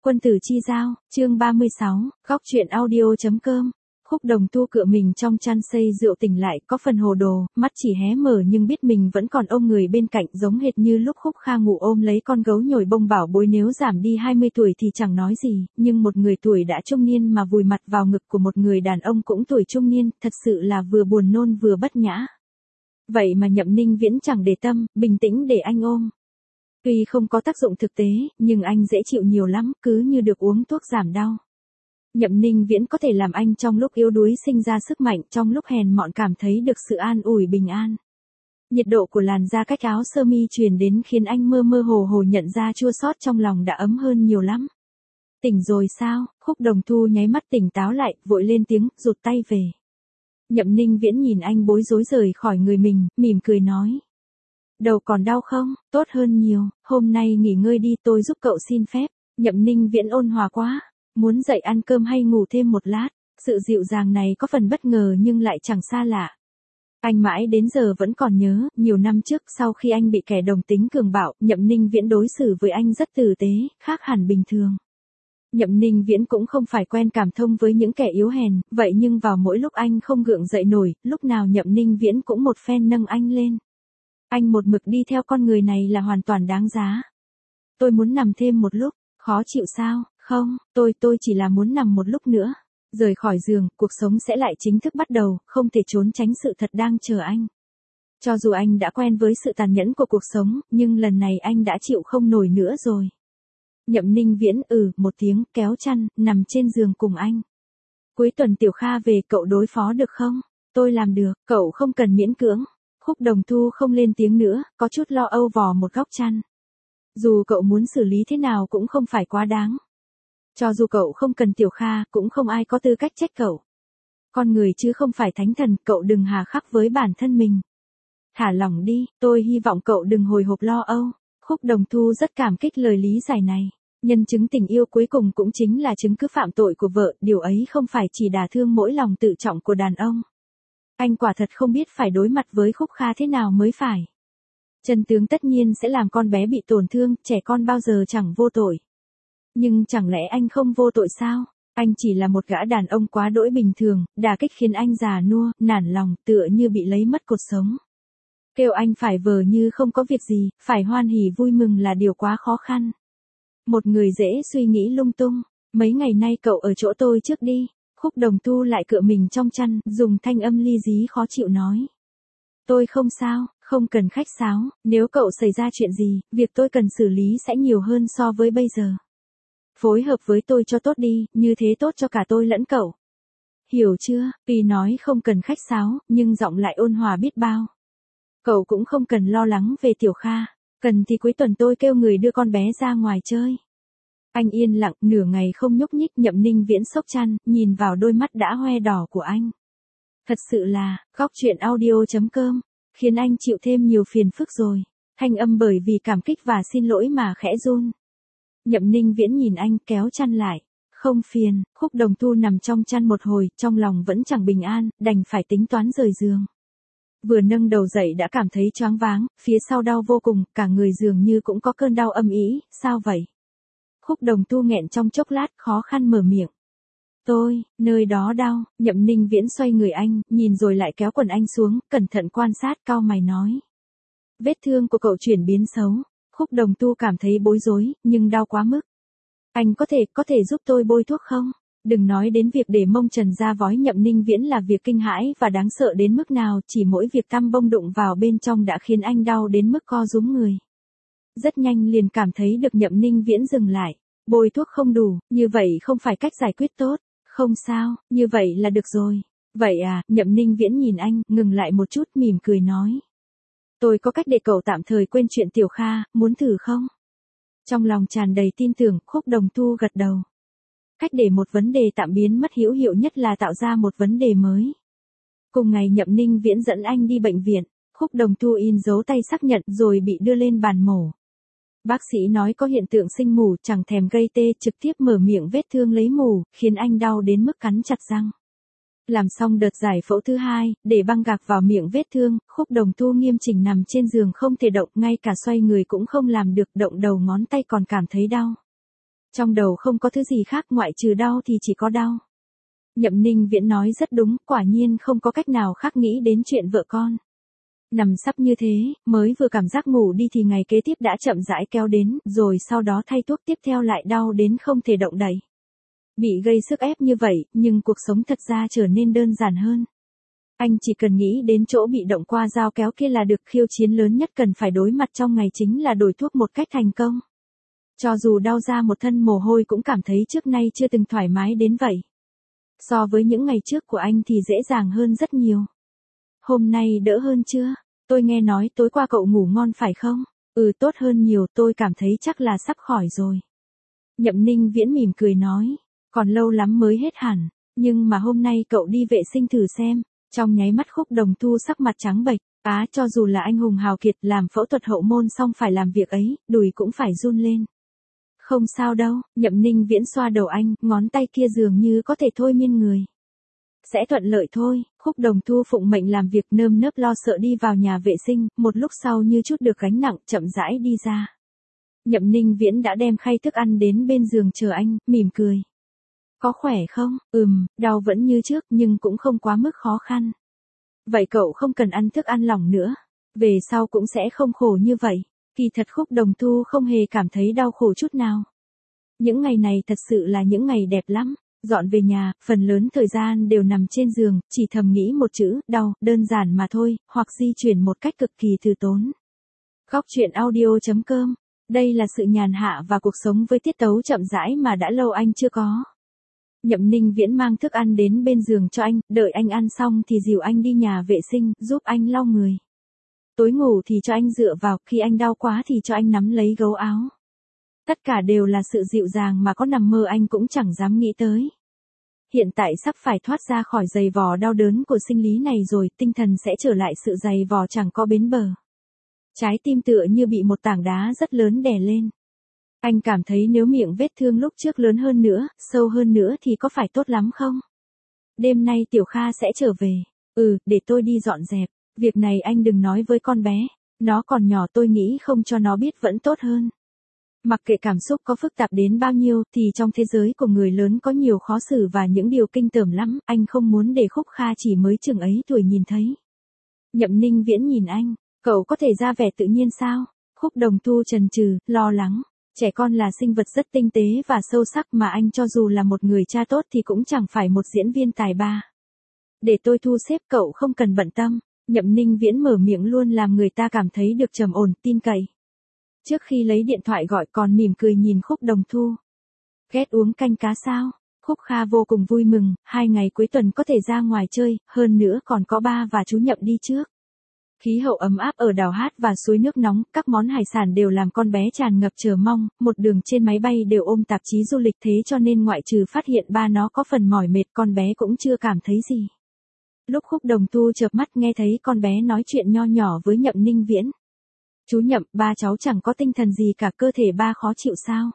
Quân tử chi giao, chương 36, góc chuyện audio.com. Khúc Đồng Tu cựa mình trong chăn xây rượu tỉnh lại, có phần hồ đồ, mắt chỉ hé mở nhưng biết mình vẫn còn ôm người bên cạnh, giống hệt như lúc Khúc Kha ngủ ôm lấy con gấu nhồi bông bảo bối nếu giảm đi 20 tuổi thì chẳng nói gì, nhưng một người tuổi đã trung niên mà vùi mặt vào ngực của một người đàn ông cũng tuổi trung niên, thật sự là vừa buồn nôn vừa bất nhã. Vậy mà Nhậm Ninh Viễn chẳng để tâm, bình tĩnh để anh ôm. Tuy không có tác dụng thực tế, nhưng anh dễ chịu nhiều lắm, cứ như được uống thuốc giảm đau. Nhậm Ninh Viễn có thể làm anh trong lúc yếu đuối sinh ra sức mạnh, trong lúc hèn mọn cảm thấy được sự an ủi bình an. Nhiệt độ của làn da cách áo sơ mi truyền đến khiến anh mơ mơ hồ hồ nhận ra chua xót trong lòng đã ấm hơn nhiều lắm. Tỉnh rồi sao? Khúc Đồng Tu nháy mắt tỉnh táo lại, vội lên tiếng, rụt tay về. Nhậm Ninh Viễn nhìn anh bối rối rời khỏi người mình, mỉm cười nói. Đầu còn đau không? Tốt hơn nhiều, hôm nay nghỉ ngơi đi, tôi giúp cậu xin phép. Nhậm Ninh Viễn ôn hòa quá, muốn dậy ăn cơm hay ngủ thêm một lát. Sự dịu dàng này có phần bất ngờ nhưng lại chẳng xa lạ. Anh mãi đến giờ vẫn còn nhớ, nhiều năm trước sau khi anh bị kẻ đồng tính cường bạo, Nhậm Ninh Viễn đối xử với anh rất tử tế, khác hẳn bình thường. Nhậm Ninh Viễn cũng không phải quen cảm thông với những kẻ yếu hèn, vậy nhưng vào mỗi lúc anh không gượng dậy nổi, lúc nào Nhậm Ninh Viễn cũng một phen nâng anh lên. Anh một mực đi theo con người này là hoàn toàn đáng giá. Tôi muốn nằm thêm một lúc, khó chịu sao? Không, tôi chỉ là muốn nằm một lúc nữa. Rời khỏi giường, cuộc sống sẽ lại chính thức bắt đầu, không thể trốn tránh sự thật đang chờ anh. Cho dù anh đã quen với sự tàn nhẫn của cuộc sống, nhưng lần này anh đã chịu không nổi nữa rồi. Nhậm Ninh Viễn một tiếng, kéo chăn, nằm trên giường cùng anh. Cuối tuần Tiểu Kha về, cậu đối phó được không? Tôi làm được, cậu không cần miễn cưỡng. Khúc Đồng Tu không lên tiếng nữa, có chút lo âu vò một góc chăn. Dù cậu muốn xử lý thế nào cũng không phải quá đáng. Cho dù cậu không cần Tiểu Kha, cũng không ai có tư cách trách cậu. Con người chứ không phải thánh thần, cậu đừng hà khắc với bản thân mình. Thả lỏng đi, tôi hy vọng cậu đừng hồi hộp lo âu. Khúc Đồng Tu rất cảm kích lời lý giải này. Nhân chứng tình yêu cuối cùng cũng chính là chứng cứ phạm tội của vợ, điều ấy không phải chỉ đả thương mỗi lòng tự trọng của đàn ông. Anh quả thật không biết phải đối mặt với Khúc Kha thế nào mới phải. Chân tướng tất nhiên sẽ làm con bé bị tổn thương, trẻ con bao giờ chẳng vô tội. Nhưng chẳng lẽ anh không vô tội sao? Anh chỉ là một gã đàn ông quá đỗi bình thường, đả kích khiến anh già nua, nản lòng, tựa như bị lấy mất cột sống. Kêu anh phải vờ như không có việc gì, phải hoan hỉ vui mừng là điều quá khó khăn. Một người dễ suy nghĩ lung tung, mấy ngày nay cậu ở chỗ tôi trước đi. Khúc Đồng Tu lại cựa mình trong chăn, dùng thanh âm ly dí khó chịu nói. Tôi không sao, không cần khách sáo, nếu cậu xảy ra chuyện gì, việc tôi cần xử lý sẽ nhiều hơn so với bây giờ. Phối hợp với tôi cho tốt đi, như thế tốt cho cả tôi lẫn cậu. Hiểu chưa? Tuy nói không cần khách sáo, nhưng giọng lại ôn hòa biết bao. Cậu cũng không cần lo lắng về Tiểu Kha, cần thì cuối tuần tôi kêu người đưa con bé ra ngoài chơi. Anh yên lặng, nửa ngày không nhúc nhích. Nhậm Ninh Viễn xốc chăn, nhìn vào đôi mắt đã hoe đỏ của anh. Thật sự là, góc chuyện audio.com, khiến anh chịu thêm nhiều phiền phức rồi. Thanh âm bởi vì cảm kích và xin lỗi mà khẽ run. Nhậm Ninh Viễn nhìn anh, kéo chăn lại. Không phiền. Khúc Đồng Tu nằm trong chăn một hồi, trong lòng vẫn chẳng bình an, đành phải tính toán rời giường. Vừa nâng đầu dậy đã cảm thấy choáng váng, phía sau đau vô cùng, cả người dường như cũng có cơn đau âm ỉ. Sao vậy? Khúc Đồng Tu nghẹn trong chốc lát, khó khăn mở miệng. Nơi đó đau. Nhậm Ninh Viễn xoay người anh, nhìn rồi lại kéo quần anh xuống, cẩn thận quan sát, cau mày nói. Vết thương của cậu chuyển biến xấu. Khúc Đồng Tu cảm thấy bối rối, nhưng đau quá mức. Anh có thể giúp tôi bôi thuốc không? Đừng nói đến việc để mông trần ra vói. Nhậm Ninh Viễn là việc kinh hãi và đáng sợ đến mức nào, chỉ mỗi việc tăm bông đụng vào bên trong đã khiến anh đau đến mức co rúm người. Rất nhanh liền cảm thấy được Nhậm Ninh Viễn dừng lại. Bôi thuốc không đủ, như vậy không phải cách giải quyết tốt. Không sao, như vậy là được rồi. Vậy à? Nhậm Ninh Viễn nhìn anh, ngừng lại một chút, mỉm cười nói. Tôi có cách để cậu tạm thời quên chuyện Tiểu Kha, muốn thử không? Trong lòng tràn đầy tin tưởng, Khúc Đồng Tu gật đầu. Cách để một vấn đề tạm biến mất hữu hiệu nhất là tạo ra một vấn đề mới. Cùng ngày Nhậm Ninh Viễn dẫn anh đi bệnh viện, Khúc Đồng Tu in dấu tay xác nhận rồi bị đưa lên bàn mổ. Bác sĩ nói có hiện tượng sinh mủ, chẳng thèm gây tê, trực tiếp mở miệng vết thương lấy mủ, khiến anh đau đến mức cắn chặt răng. Làm xong đợt giải phẫu thứ hai, để băng gạc vào miệng vết thương, Khúc Đồng Tu nghiêm chỉnh nằm trên giường không thể động, ngay cả xoay người cũng không làm được, động đầu ngón tay còn cảm thấy đau. Trong đầu không có thứ gì khác ngoại trừ đau thì chỉ có đau. Nhậm Ninh Viễn nói rất đúng, quả nhiên không có cách nào khác nghĩ đến chuyện vợ con. Nằm sắp như thế, mới vừa cảm giác ngủ đi thì ngày kế tiếp đã chậm rãi kéo đến, rồi sau đó thay thuốc tiếp theo lại đau đến không thể động đậy. Bị gây sức ép như vậy, nhưng cuộc sống thật ra trở nên đơn giản hơn. Anh chỉ cần nghĩ đến chỗ bị động qua dao kéo kia là được, khiêu chiến lớn nhất cần phải đối mặt trong ngày chính là đổi thuốc một cách thành công. Cho dù đau ra một thân mồ hôi cũng cảm thấy trước nay chưa từng thoải mái đến vậy. So với những ngày trước của anh thì dễ dàng hơn rất nhiều. Hôm nay đỡ hơn chưa? Tôi nghe nói tối qua cậu ngủ ngon phải không? Ừ, tốt hơn nhiều, tôi cảm thấy chắc là sắp khỏi rồi. Nhậm Ninh Viễn mỉm cười nói, còn lâu lắm mới hết hẳn, nhưng mà hôm nay cậu đi vệ sinh thử xem. Trong nháy mắt Khúc Đồng Thu sắc mặt trắng bệch, cho dù là anh hùng hào kiệt làm phẫu thuật hậu môn xong phải làm việc ấy, đùi cũng phải run lên. Không sao đâu, Nhậm Ninh Viễn xoa đầu anh, ngón tay kia dường như có thể thôi miên người. Sẽ thuận lợi thôi. Khúc Đồng Thu phụng mệnh làm việc, nơm nớp lo sợ đi vào nhà vệ sinh, một lúc sau như chút được gánh nặng, chậm rãi đi ra. Nhậm Ninh Viễn đã đem khay thức ăn đến bên giường chờ anh, mỉm cười. Có khỏe không? Đau vẫn như trước nhưng cũng không quá mức khó khăn. Vậy cậu không cần ăn thức ăn lỏng nữa. Về sau cũng sẽ không khổ như vậy. Kỳ thật Khúc Đồng Thu không hề cảm thấy đau khổ chút nào. Những ngày này thật sự là những ngày đẹp lắm. Dọn về nhà, phần lớn thời gian đều nằm trên giường, chỉ thầm nghĩ một chữ, đau, đơn giản mà thôi, hoặc di chuyển một cách cực kỳ từ tốn. Góc truyện audio.com. Đây là sự nhàn hạ và cuộc sống với tiết tấu chậm rãi mà đã lâu anh chưa có. Nhậm Ninh Viễn mang thức ăn đến bên giường cho anh, đợi anh ăn xong thì dìu anh đi nhà vệ sinh, giúp anh lau người. Tối ngủ thì cho anh dựa vào, khi anh đau quá thì cho anh nắm lấy gấu áo. Tất cả đều là sự dịu dàng mà có nằm mơ anh cũng chẳng dám nghĩ tới. Hiện tại sắp phải thoát ra khỏi giày vò đau đớn của sinh lý này rồi, tinh thần sẽ trở lại sự giày vò chẳng có bến bờ. Trái tim tựa như bị một tảng đá rất lớn đè lên. Anh cảm thấy nếu miệng vết thương lúc trước lớn hơn nữa, sâu hơn nữa thì có phải tốt lắm không? Đêm nay Tiểu Kha sẽ trở về. Để tôi đi dọn dẹp. Việc này anh đừng nói với con bé. Nó còn nhỏ, tôi nghĩ không cho nó biết vẫn tốt hơn. Mặc kệ cảm xúc có phức tạp đến bao nhiêu thì trong thế giới của người lớn có nhiều khó xử và những điều kinh tởm lắm, anh không muốn để Khúc Kha chỉ mới chừng ấy tuổi nhìn thấy. Nhậm Ninh Viễn nhìn anh, cậu có thể ra vẻ tự nhiên sao? Khúc Đồng Thu chần chừ, lo lắng. Trẻ con là sinh vật rất tinh tế và sâu sắc mà anh cho dù là một người cha tốt thì cũng chẳng phải một diễn viên tài ba. Để tôi thu xếp, cậu không cần bận tâm. Nhậm Ninh Viễn mở miệng luôn làm người ta cảm thấy được trầm ổn, tin cậy. Trước khi lấy điện thoại gọi còn mỉm cười nhìn Khúc Đồng Thu. Ghét uống canh cá sao? Khúc Kha vô cùng vui mừng, 2 ngày cuối tuần có thể ra ngoài chơi, hơn nữa còn có ba và chú Nhậm đi trước. Khí hậu ấm áp ở đảo hát và suối nước nóng, các món hải sản đều làm con bé tràn ngập chờ mong, một đường trên máy bay đều ôm tạp chí du lịch, thế cho nên ngoại trừ phát hiện ba nó có phần mỏi mệt, con bé cũng chưa cảm thấy gì. Lúc Khúc Đồng Thu chợp mắt nghe thấy con bé nói chuyện nho nhỏ với Nhậm Ninh Viễn. Chú Nhậm, ba cháu chẳng có tinh thần gì cả, cơ thể ba khó chịu sao?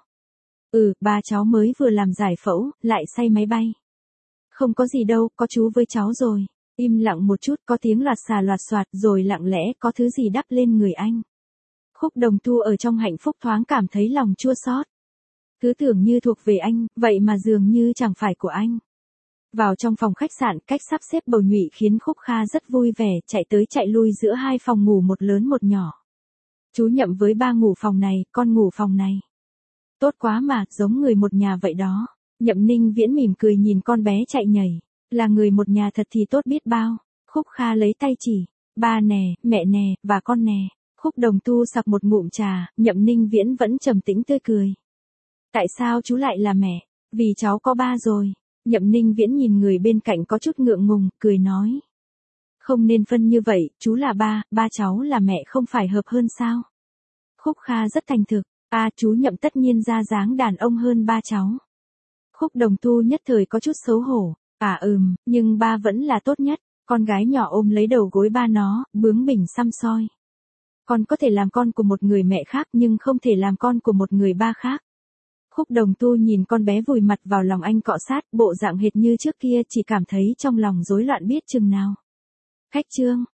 Ba cháu mới vừa làm giải phẫu, lại say máy bay. Không có gì đâu, có chú với cháu rồi. Im lặng một chút, có tiếng loạt xà loạt xoạt, rồi lặng lẽ có thứ gì đắp lên người anh. Khúc Đồng Thu ở trong hạnh phúc thoáng cảm thấy lòng chua xót. Cứ tưởng như thuộc về anh, vậy mà dường như chẳng phải của anh. Vào trong phòng khách sạn, cách sắp xếp bầu nhụy khiến Khúc Kha rất vui vẻ, chạy tới chạy lui giữa 2 phòng ngủ, một lớn một nhỏ. Chú Nhậm với ba ngủ phòng này, con ngủ phòng này. Tốt quá mà, giống người một nhà vậy đó. Nhậm Ninh Viễn mỉm cười nhìn con bé chạy nhảy. Là người một nhà thật thì tốt biết bao. Khúc Kha lấy tay chỉ. Ba nè, mẹ nè, và con nè. Khúc Đồng Thu sặc một ngụm trà, Nhậm Ninh Viễn vẫn trầm tĩnh tươi cười. Tại sao chú lại là mẹ? Vì cháu có ba rồi. Nhậm Ninh Viễn nhìn người bên cạnh có chút ngượng ngùng, cười nói. Không nên phân như vậy, chú là ba cháu là mẹ không phải hợp hơn sao? Khúc Kha rất thành thực. Chú Nhậm tất nhiên ra dáng đàn ông hơn ba cháu. Khúc Đồng Thu nhất thời có chút xấu hổ. Nhưng ba vẫn là tốt nhất. Con gái nhỏ ôm lấy đầu gối ba nó, bướng bỉnh săm soi. Con có thể làm con của một người mẹ khác nhưng không thể làm con của một người ba khác. Khúc Đồng Thu nhìn con bé vùi mặt vào lòng anh cọ sát, bộ dạng hệt như trước kia, chỉ cảm thấy trong lòng rối loạn biết chừng nào. Khách trương,